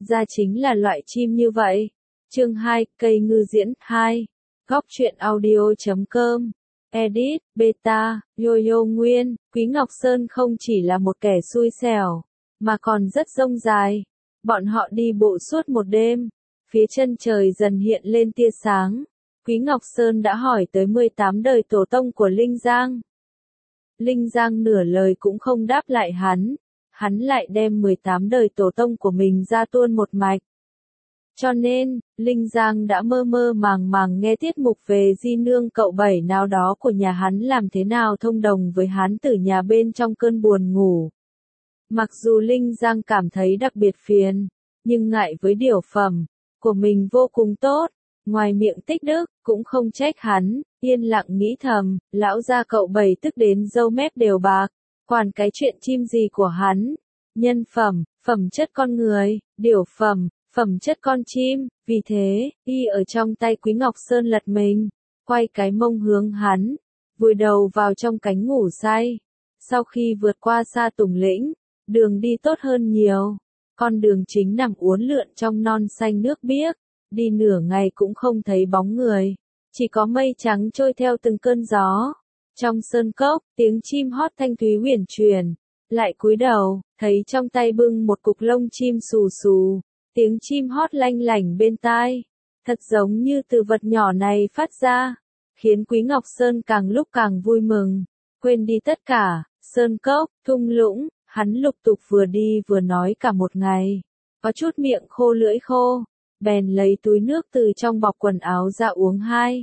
ra chính là loại chim như vậy. Chương 2, cây ngư diễn 2. Góc truyện audio.com. Edit, Beta, Yo-Yo Nguyên. Quý Ngọc Sơn không chỉ là một kẻ xui xẻo, mà còn rất dông dài. Bọn họ đi bộ suốt một đêm. Phía chân trời dần hiện lên tia sáng. Quý Ngọc Sơn đã hỏi tới 18 đời tổ tông của Linh Giang. Linh Giang nửa lời cũng không đáp lại hắn. Hắn lại đem 18 đời tổ tông của mình ra tuôn một mạch. Cho nên, Linh Giang đã mơ mơ màng màng nghe tiết mục về di nương cậu bảy nào đó của nhà hắn làm thế nào thông đồng với hắn từ nhà bên trong cơn buồn ngủ. Mặc dù Linh Giang cảm thấy đặc biệt phiền, nhưng ngại với điều phẩm của mình vô cùng tốt, ngoài miệng tích đức, cũng không trách hắn, yên lặng nghĩ thầm, lão gia cậu bảy tức đến râu mép đều bạc, quản cái chuyện chim gì của hắn, nhân phẩm, phẩm chất con người, điều phẩm, phẩm chất con chim, vì thế, y ở trong tay Quý Ngọc Sơn lật mình, quay cái mông hướng hắn, vùi đầu vào trong cánh ngủ say. Sau khi vượt qua Sa Tùng Lĩnh, đường đi tốt hơn nhiều, con đường chính nằm uốn lượn trong non xanh nước biếc, đi nửa ngày cũng không thấy bóng người, chỉ có mây trắng trôi theo từng cơn gió. Trong sơn cốc, tiếng chim hót thanh thúy huyền truyền, lại cúi đầu, thấy trong tay bưng một cục lông chim xù xù. Tiếng chim hót lanh lảnh bên tai, thật giống như từ vật nhỏ này phát ra, khiến Quý Ngọc Sơn càng lúc càng vui mừng, quên đi tất cả, sơn cốc, thung lũng, hắn lục tục vừa đi vừa nói cả một ngày, có chút miệng khô lưỡi khô, bèn lấy túi nước từ trong bọc quần áo ra uống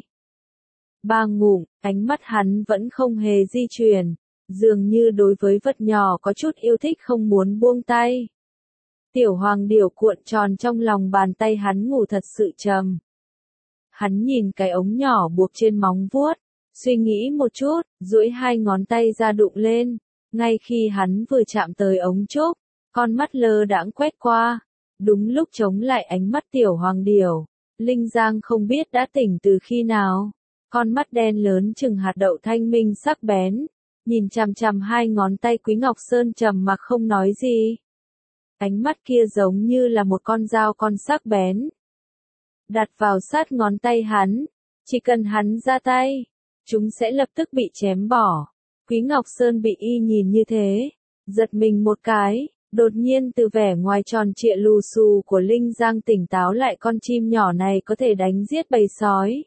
2-3 ngụm, ánh mắt hắn vẫn không hề di chuyển, dường như đối với vật nhỏ có chút yêu thích không muốn buông tay. Tiểu hoàng điểu cuộn tròn trong lòng bàn tay hắn ngủ thật sự trầm. Hắn nhìn cái ống nhỏ buộc trên móng vuốt, suy nghĩ một chút, duỗi 2 ngón tay ra đụng lên. Ngay khi hắn vừa chạm tới ống trúc, con mắt lơ đãng quét qua. Đúng lúc chống lại ánh mắt tiểu hoàng điểu, Linh Giang không biết đã tỉnh từ khi nào. Con mắt đen lớn chừng hạt đậu thanh minh sắc bén, nhìn chằm chằm 2 ngón tay Quý Ngọc Sơn trầm mặc không nói gì. Ánh mắt kia giống như là một con dao con sắc bén. Đặt vào sát ngón tay hắn, chỉ cần hắn ra tay, chúng sẽ lập tức bị chém bỏ. Quý Ngọc Sơn bị y nhìn như thế, giật mình một cái, đột nhiên từ vẻ ngoài tròn trịa lù xù của Linh Giang tỉnh táo lại con chim nhỏ này có thể đánh giết bầy sói.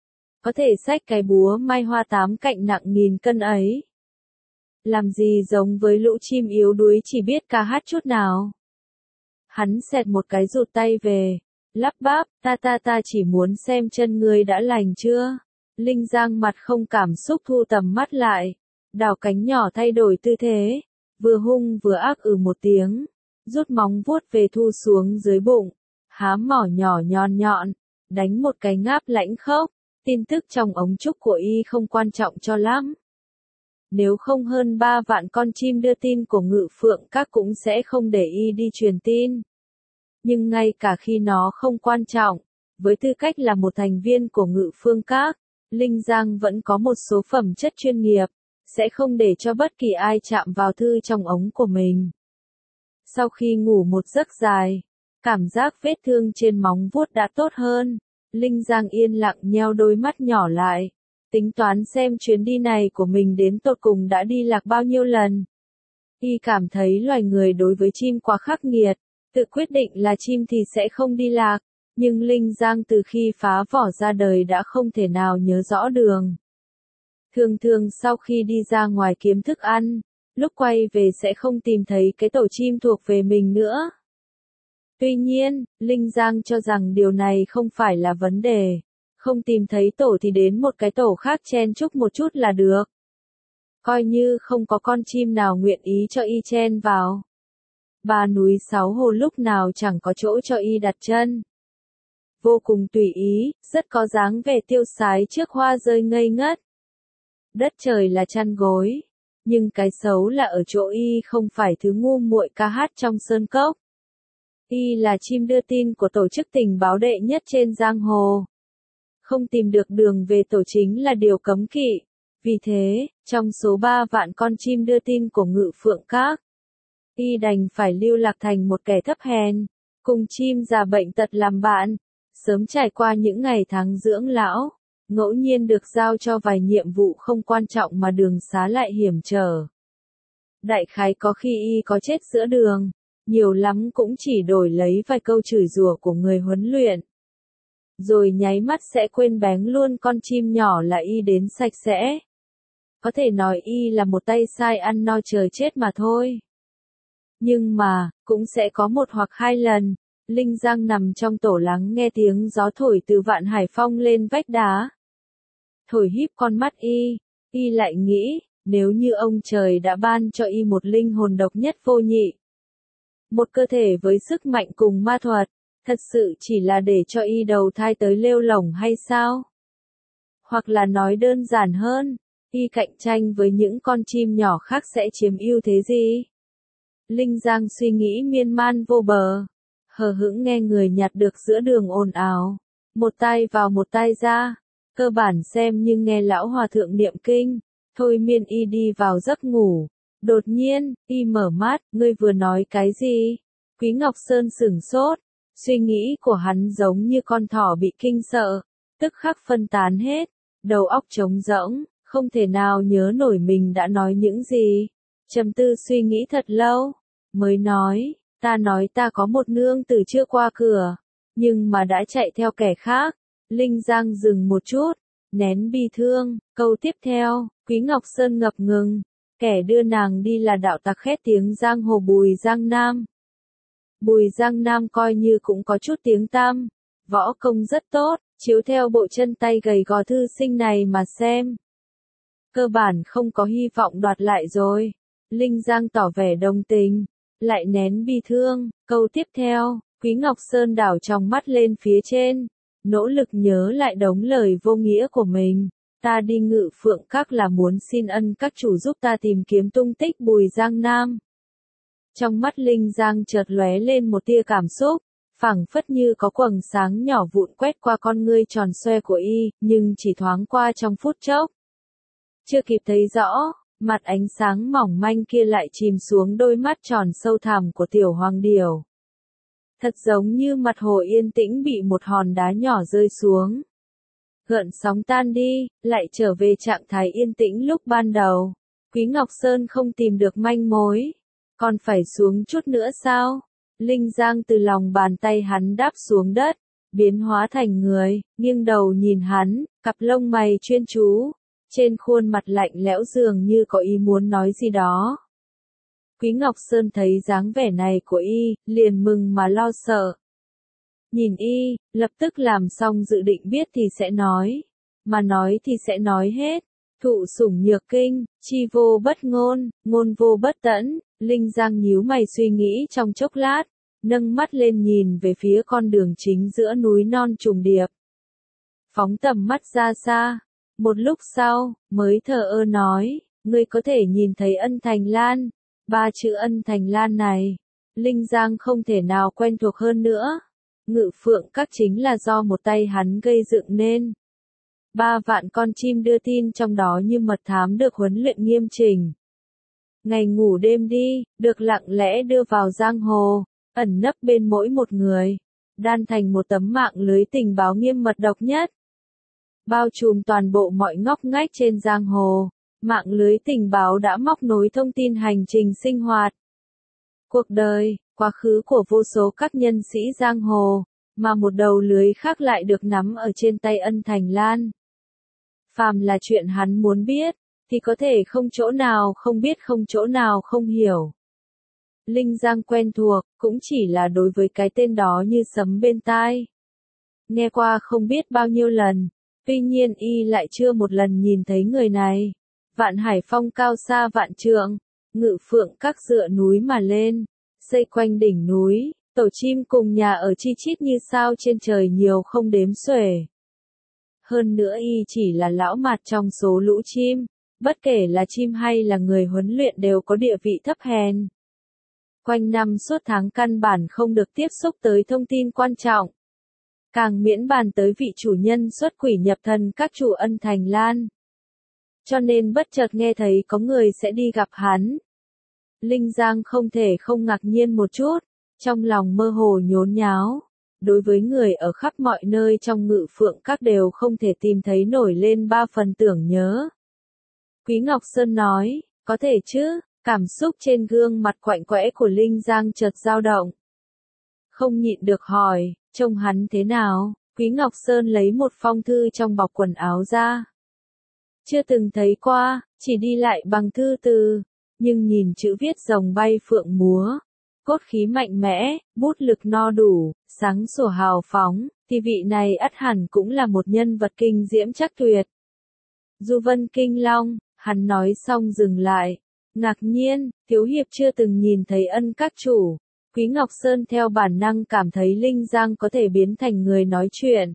Có thể xách cái búa mai hoa 8 cạnh nặng nghìn cân ấy. Làm gì giống với lũ chim yếu đuối chỉ biết ca hát chút nào. Hắn xẹt một cái rụt tay về, lắp bắp, ta chỉ muốn xem chân ngươi đã lành chưa. Linh Giang mặt không cảm xúc thu tầm mắt lại, đảo cánh nhỏ thay đổi tư thế, vừa hung vừa ác một tiếng, rút móng vuốt về thu xuống dưới bụng, há mỏ nhỏ nhọn nhọn, đánh một cái ngáp lãnh khốc, tin tức trong ống trúc của y không quan trọng cho lắm. Nếu không hơn 3 vạn con chim đưa tin của Ngự Phượng Các cũng sẽ không để y đi truyền tin. Nhưng ngay cả khi nó không quan trọng, với tư cách là một thành viên của Ngự Phương Các, Linh Giang vẫn có một số phẩm chất chuyên nghiệp, sẽ không để cho bất kỳ ai chạm vào thư trong ống của mình. Sau khi ngủ một giấc dài, cảm giác vết thương trên móng vuốt đã tốt hơn, Linh Giang yên lặng nheo đôi mắt nhỏ lại, tính toán xem chuyến đi này của mình đến tột cùng đã đi lạc bao nhiêu lần. Y cảm thấy loài người đối với chim quá khắc nghiệt, tự quyết định là chim thì sẽ không đi lạc, nhưng Linh Giang từ khi phá vỏ ra đời đã không thể nào nhớ rõ đường. Thường thường sau khi đi ra ngoài kiếm thức ăn, lúc quay về sẽ không tìm thấy cái tổ chim thuộc về mình nữa. Tuy nhiên, Linh Giang cho rằng điều này không phải là vấn đề. Không tìm thấy tổ thì đến một cái tổ khác chen chúc một chút là được. Coi như không có con chim nào nguyện ý cho y chen vào. 3 núi 6 hồ lúc nào chẳng có chỗ cho y đặt chân. Vô cùng tùy ý, rất có dáng vẻ tiêu sái trước hoa rơi ngây ngất. Đất trời là chăn gối, nhưng cái xấu là ở chỗ y không phải thứ ngu muội ca hát trong sơn cốc. Y là chim đưa tin của tổ chức tình báo đệ nhất trên giang hồ. Không tìm được đường về tổ chính là điều cấm kỵ. Vì thế, trong số 3 vạn con chim đưa tin của Ngự Phượng Các, y đành phải lưu lạc thành một kẻ thấp hèn, cùng chim già bệnh tật làm bạn, sớm trải qua những ngày tháng dưỡng lão, ngẫu nhiên được giao cho vài nhiệm vụ không quan trọng mà đường xá lại hiểm trở. Đại khái có khi y có chết giữa đường, nhiều lắm cũng chỉ đổi lấy vài câu chửi rủa của người huấn luyện. Rồi nháy mắt sẽ quên bén luôn con chim nhỏ là y đến sạch sẽ. Có thể nói y là một tay sai ăn no chờ chết mà thôi. Nhưng mà, cũng sẽ có một hoặc hai lần, Linh Giang nằm trong tổ lắng nghe tiếng gió thổi từ Vạn Hải Phong lên vách đá. Thổi híp con mắt y lại nghĩ, nếu như ông trời đã ban cho y một linh hồn độc nhất vô nhị, một cơ thể với sức mạnh cùng ma thuật, thật sự chỉ là để cho y đầu thai tới lêu lổng hay sao? Hoặc là nói đơn giản hơn, y cạnh tranh với những con chim nhỏ khác sẽ chiếm ưu thế gì? Linh Giang suy nghĩ miên man vô bờ, hờ hững nghe người nhặt được giữa đường ồn ào, một tai vào một tai ra, cơ bản xem như nghe lão hòa thượng niệm kinh, thôi miên y đi vào giấc ngủ. Đột nhiên, y mở mắt, ngươi vừa nói cái gì? Quý Ngọc Sơn sửng sốt, suy nghĩ của hắn giống như con thỏ bị kinh sợ, tức khắc phân tán hết, đầu óc trống rỗng, không thể nào nhớ nổi mình đã nói những gì. Trầm tư suy nghĩ thật lâu, mới nói, ta có một nương tử chưa qua cửa, nhưng mà đã chạy theo kẻ khác. Linh Giang dừng một chút, nén bi thương, câu tiếp theo, Quý Ngọc Sơn ngập ngừng, kẻ đưa nàng đi là đạo tặc khét tiếng giang hồ Bùi Giang Nam. Bùi Giang Nam coi như cũng có chút tiếng tăm, võ công rất tốt, chiếu theo bộ chân tay gầy gò thư sinh này mà xem. Cơ bản không có hy vọng đoạt lại rồi. Linh Giang tỏ vẻ đồng tình, lại nén bi thương, câu tiếp theo, Quý Ngọc Sơn đảo tròng mắt lên phía trên, nỗ lực nhớ lại đống lời vô nghĩa của mình. Ta đi Ngự Phượng Các là muốn xin ân các chủ giúp ta tìm kiếm tung tích Bùi Giang Nam. Trong mắt Linh Giang chợt lóe lên một tia cảm xúc, phảng phất như có quầng sáng nhỏ vụn quét qua con ngươi tròn xoe của y, nhưng chỉ thoáng qua trong phút chốc. Chưa kịp thấy rõ, mặt ánh sáng mỏng manh kia lại chìm xuống đôi mắt tròn sâu thẳm của tiểu hoàng điểu. Thật giống như mặt hồ yên tĩnh bị một hòn đá nhỏ rơi xuống. Gợn sóng tan đi, lại trở về trạng thái yên tĩnh lúc ban đầu. Quý Ngọc Sơn không tìm được manh mối. Còn phải xuống chút nữa sao? Linh Giang từ lòng bàn tay hắn đáp xuống đất, biến hóa thành người, nghiêng đầu nhìn hắn, cặp lông mày chuyên chú. Trên khuôn mặt lạnh lẽo dường như có ý muốn nói gì đó. Quý Ngọc Sơn thấy dáng vẻ này của y, liền mừng mà lo sợ. Nhìn y, lập tức làm xong dự định biết thì sẽ nói. Mà nói thì sẽ nói hết. Thụ sủng nhược kinh, chi vô bất ngôn, ngôn vô bất tẫn. Linh Giang nhíu mày suy nghĩ trong chốc lát, nâng mắt lên nhìn về phía con đường chính giữa núi non trùng điệp. Phóng tầm mắt ra xa, một lúc sau, mới thờ ơ nói, ngươi có thể nhìn thấy Ân Thành Lan. Ba chữ Ân Thành Lan này, Linh Giang không thể nào quen thuộc hơn nữa. Ngự Phượng Các chính là do một tay hắn gây dựng nên. 3 vạn con chim đưa tin trong đó như mật thám được huấn luyện nghiêm chỉnh. Ngày ngủ đêm đi, được lặng lẽ đưa vào giang hồ, ẩn nấp bên mỗi một người, đan thành một tấm mạng lưới tình báo nghiêm mật độc nhất. Bao trùm toàn bộ mọi ngóc ngách trên giang hồ, mạng lưới tình báo đã móc nối thông tin hành trình sinh hoạt, cuộc đời, quá khứ của vô số các nhân sĩ giang hồ, mà một đầu lưới khác lại được nắm ở trên tay Ân Thành Lan. Phàm là chuyện hắn muốn biết, thì có thể không chỗ nào không biết không chỗ nào không hiểu. Linh Giang quen thuộc, cũng chỉ là đối với cái tên đó như sấm bên tai. Nghe qua không biết bao nhiêu lần, tuy nhiên y lại chưa một lần nhìn thấy người này. Vạn Hải Phong cao xa vạn trượng, Ngự Phượng Các dựa núi mà lên, xây quanh đỉnh núi, tổ chim cùng nhà ở chi chít như sao trên trời nhiều không đếm xuể. Hơn nữa y chỉ là lão mạt trong số lũ chim, bất kể là chim hay là người huấn luyện đều có địa vị thấp hèn. Quanh năm suốt tháng căn bản không được tiếp xúc tới thông tin quan trọng. Càng miễn bàn tới vị chủ nhân xuất quỷ nhập thần các chủ Ân Thành Lan. Cho nên bất chợt nghe thấy có người sẽ đi gặp hắn. Linh Giang không thể không ngạc nhiên một chút, Trong lòng mơ hồ nhốn nháo. Đối với người ở khắp mọi nơi trong Ngự Phượng Các đều không thể tìm thấy nổi lên 3 phần tưởng nhớ. Quý Ngọc Sơn nói, có thể chứ, cảm xúc trên gương mặt quạnh quẽ của Linh Giang chợt dao động. Không nhịn được hỏi, trông hắn thế nào? Quý Ngọc Sơn lấy một phong thư trong bọc quần áo ra. Chưa từng thấy qua, chỉ đi lại bằng thư từ, nhưng nhìn chữ viết rồng bay phượng múa, cốt khí mạnh mẽ, bút lực no đủ, sáng sủa hào phóng, thì vị này ắt hẳn cũng là một nhân vật kinh diễm chắc tuyệt. Du Vân Kinh Long, hắn nói xong dừng lại, ngạc nhiên, thiếu hiệp chưa từng nhìn thấy Ân các chủ. Quý Ngọc Sơn theo bản năng cảm thấy Linh Giang có thể biến thành người nói chuyện.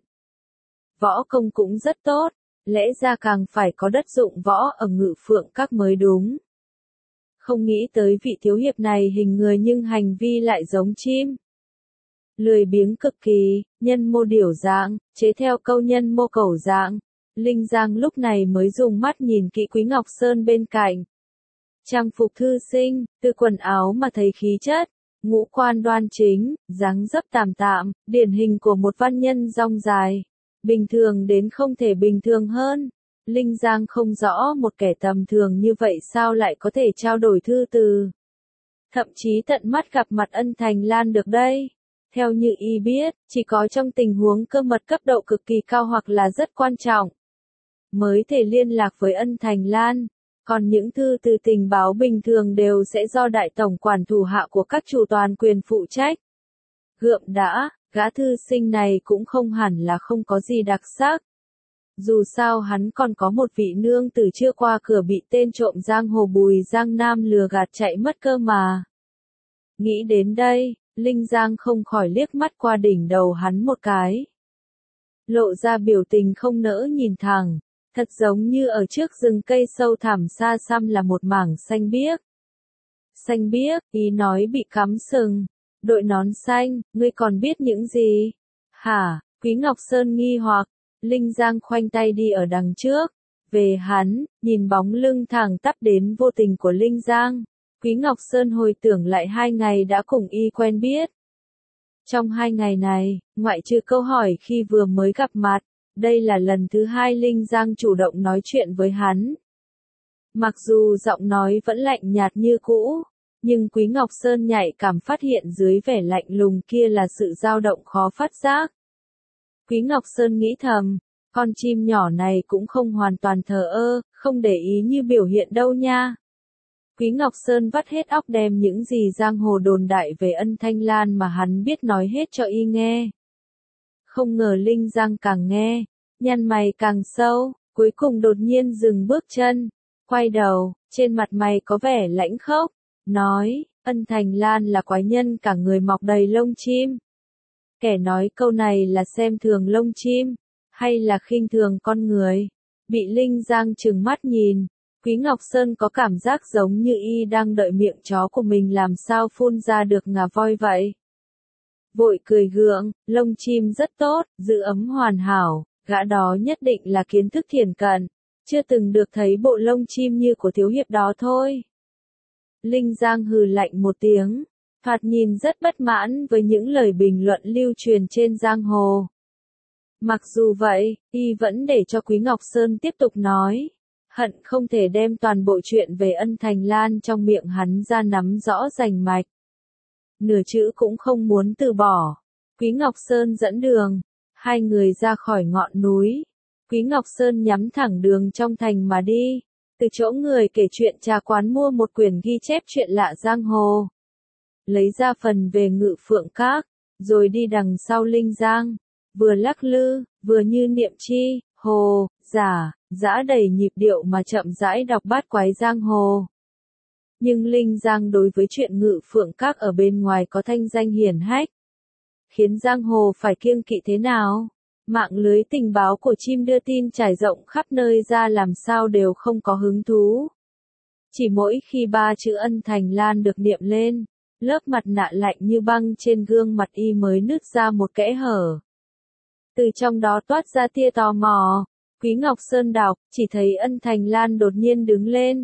Võ công cũng rất tốt, lẽ ra càng phải có đất dụng võ ở Ngự Phượng Các mới đúng. Không nghĩ tới vị thiếu hiệp này hình người nhưng hành vi lại giống chim. Lười biếng cực kỳ, nhân mô điểu dạng, chế theo câu nhân mô cẩu dạng. Linh Giang lúc này mới dùng mắt nhìn kỹ Quý Ngọc Sơn bên cạnh. Trang phục thư sinh, từ quần áo mà thấy khí chất, ngũ quan đoan chính, dáng dấp tạm tạm, điển hình của một văn nhân dong dài. Bình thường đến không thể bình thường hơn. Linh Giang không rõ một kẻ tầm thường như vậy sao lại có thể trao đổi thư từ. Thậm chí tận mắt gặp mặt Ân Thành Lan được đây. Theo như y biết, chỉ có trong tình huống cơ mật cấp độ cực kỳ cao hoặc là rất quan trọng, mới thể liên lạc với Ân Thành Lan. Còn những thư từ tình báo bình thường đều sẽ do đại tổng quản thủ hạ của các chủ toàn quyền phụ trách. Gượm đã, gã thư sinh này cũng không hẳn là không có gì đặc sắc. Dù sao hắn còn có một vị nương tử chưa qua cửa bị tên trộm giang hồ Bùi Giang Nam lừa gạt chạy mất cơ mà. Nghĩ đến đây, Linh Giang không khỏi liếc mắt qua đỉnh đầu hắn một cái. Lộ ra biểu tình không nỡ nhìn thẳng, thật giống như ở trước rừng cây sâu thẳm xa xăm là một mảng xanh biếc. Xanh biếc, ý nói bị cắm sừng. Đội nón xanh, ngươi còn biết những gì? Hả? Quý Ngọc Sơn nghi hoặc. Linh Giang khoanh tay đi ở đằng trước. Về hắn, nhìn bóng lưng thẳng tắp đến vô tình của Linh Giang. Quý Ngọc Sơn hồi tưởng lại 2 ngày đã cùng y quen biết. Trong 2 ngày này, ngoại trừ câu hỏi khi vừa mới gặp mặt, đây là lần thứ 2 Linh Giang chủ động nói chuyện với hắn. Mặc dù giọng nói vẫn lạnh nhạt như cũ, nhưng Quý Ngọc Sơn nhạy cảm phát hiện dưới vẻ lạnh lùng kia là sự dao động khó phát giác. Quý Ngọc Sơn nghĩ thầm, con chim nhỏ này cũng không hoàn toàn thờ ơ, không để ý như biểu hiện đâu nha. Quý Ngọc Sơn vắt hết óc đem những gì giang hồ đồn đại về Ân Thanh Lan mà hắn biết nói hết cho y nghe. Không ngờ Linh Giang càng nghe, nhăn mày càng sâu, cuối cùng đột nhiên dừng bước chân, quay đầu, trên mặt mày có vẻ lãnh khốc, nói, Ân Thành Lan là quái nhân cả người mọc đầy lông chim. Kẻ nói câu này là xem thường lông chim, hay là khinh thường con người? Bị Linh Giang trừng mắt nhìn, Quý Ngọc Sơn có cảm giác giống như y đang đợi miệng chó của mình làm sao phun ra được ngà voi vậy. Vội cười gượng, lông chim rất tốt, giữ ấm hoàn hảo, gã đó nhất định là kiến thức thiển cận, chưa từng được thấy bộ lông chim như của thiếu hiệp đó thôi. Linh Giang hừ lạnh một tiếng, thoạt nhìn rất bất mãn với những lời bình luận lưu truyền trên giang hồ. Mặc dù vậy, y vẫn để cho Quý Ngọc Sơn tiếp tục nói, hận không thể đem toàn bộ chuyện về Ân Thành Lan trong miệng hắn ra nắm rõ rành mạch. Nửa chữ cũng không muốn từ bỏ. Quý Ngọc Sơn dẫn đường, 2 người ra khỏi ngọn núi. Quý Ngọc Sơn nhắm thẳng đường trong thành mà đi, từ chỗ người kể chuyện trà quán mua một quyển ghi chép chuyện lạ giang hồ. Lấy ra phần về Ngự Phượng Các, rồi đi đằng sau Linh Giang, vừa lắc lư, vừa như niệm chi, hồ, giả, dã đầy nhịp điệu mà chậm rãi đọc bát quái giang hồ. Nhưng Linh Giang đối với chuyện Ngự Phượng Các ở bên ngoài có thanh danh hiển hách, khiến giang hồ phải kiêng kỵ thế nào? Mạng lưới tình báo của chim đưa tin trải rộng khắp nơi ra làm sao đều không có hứng thú. Chỉ mỗi khi 3 chữ Ân Thành Lan được niệm lên, lớp mặt nạ lạnh như băng trên gương mặt y mới nứt ra một kẽ hở. Từ trong đó toát ra tia tò mò. Quý Ngọc Sơn đọc, chỉ thấy Ân Thành Lan đột nhiên đứng lên,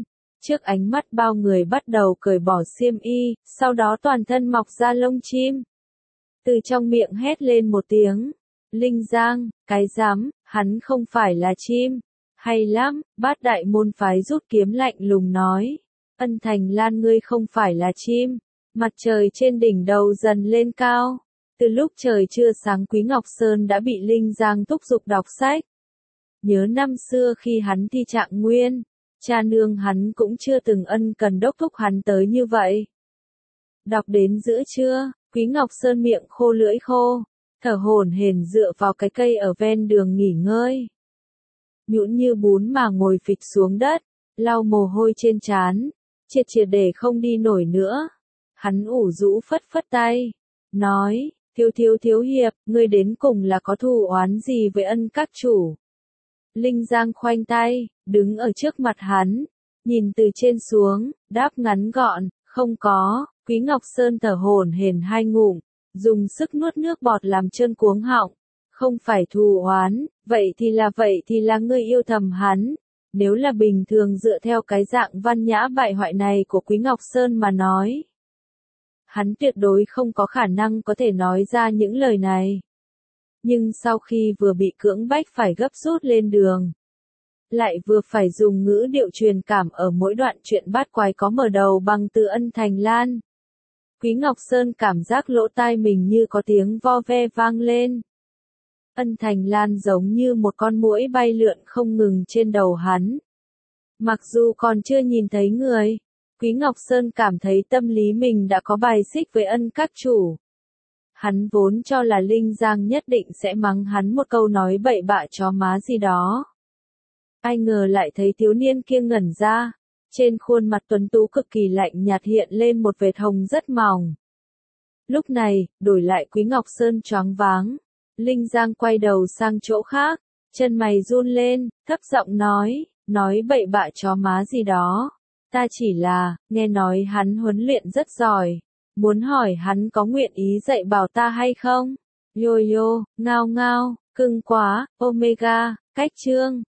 Trước ánh mắt bao người bắt đầu cởi bỏ xiêm y, sau đó toàn thân mọc ra lông chim. Từ trong miệng hét lên một tiếng. Linh Giang, cái dám, hắn không phải là chim. Hay lắm, Bát Đại môn phái rút kiếm lạnh lùng nói. Ân Thành Lan ngươi không phải là chim. Mặt trời trên đỉnh đầu dần lên cao. Từ lúc trời chưa sáng Quý Ngọc Sơn đã bị Linh Giang thúc giục đọc sách. Nhớ năm xưa khi hắn thi trạng nguyên, cha nương hắn cũng chưa từng ân cần đốc thúc hắn tới như vậy. Đọc đến giữa trưa, Quý Ngọc Sơn miệng khô lưỡi khô, thở hổn hển dựa vào cái cây ở ven đường nghỉ ngơi. Nhũn như bún mà ngồi phịch xuống đất, lau mồ hôi trên trán, triệt triệt để không đi nổi nữa. Hắn ủ rũ phất phất tay, nói, thiếu hiệp, ngươi đến cùng là có thù oán gì với ân các chủ. Linh Giang khoanh tay, đứng ở trước mặt hắn, nhìn từ trên xuống, đáp ngắn gọn, không có. Quý Ngọc Sơn thở hổn hển hai ngụm, dùng sức nuốt nước bọt làm trơn cuống họng. Không phải thù oán, vậy thì là ngươi yêu thầm hắn. Nếu là bình thường dựa theo cái dạng văn nhã bại hoại này của Quý Ngọc Sơn mà nói, hắn tuyệt đối không có khả năng có thể nói ra những lời này. Nhưng sau khi vừa bị cưỡng bách phải gấp rút lên đường, lại vừa phải dùng ngữ điệu truyền cảm ở mỗi đoạn chuyện bát quái có mở đầu bằng từ Ân Thành Lan, Quý Ngọc Sơn cảm giác lỗ tai mình như có tiếng vo ve vang lên. Ân Thành Lan giống như một con muỗi bay lượn không ngừng trên đầu hắn. Mặc dù còn chưa nhìn thấy người, Quý Ngọc Sơn cảm thấy tâm lý mình đã có bài xích với ân các chủ. Hắn vốn cho là Linh Giang nhất định sẽ mắng hắn một câu nói bậy bạ chó má gì đó. Ai ngờ lại thấy thiếu niên kia ngẩn ra, trên khuôn mặt tuấn tú cực kỳ lạnh nhạt hiện lên một vệt hồng rất mỏng. Lúc này, đổi lại Quý Ngọc Sơn choáng váng. Linh Giang quay đầu sang chỗ khác, chân mày run lên, thấp giọng nói bậy bạ chó má gì đó. Ta chỉ là, nghe nói hắn huấn luyện rất giỏi, muốn hỏi hắn có nguyện ý dạy bảo ta hay không? Yo yo, ngao ngao, cưng quá, omega, cách chương.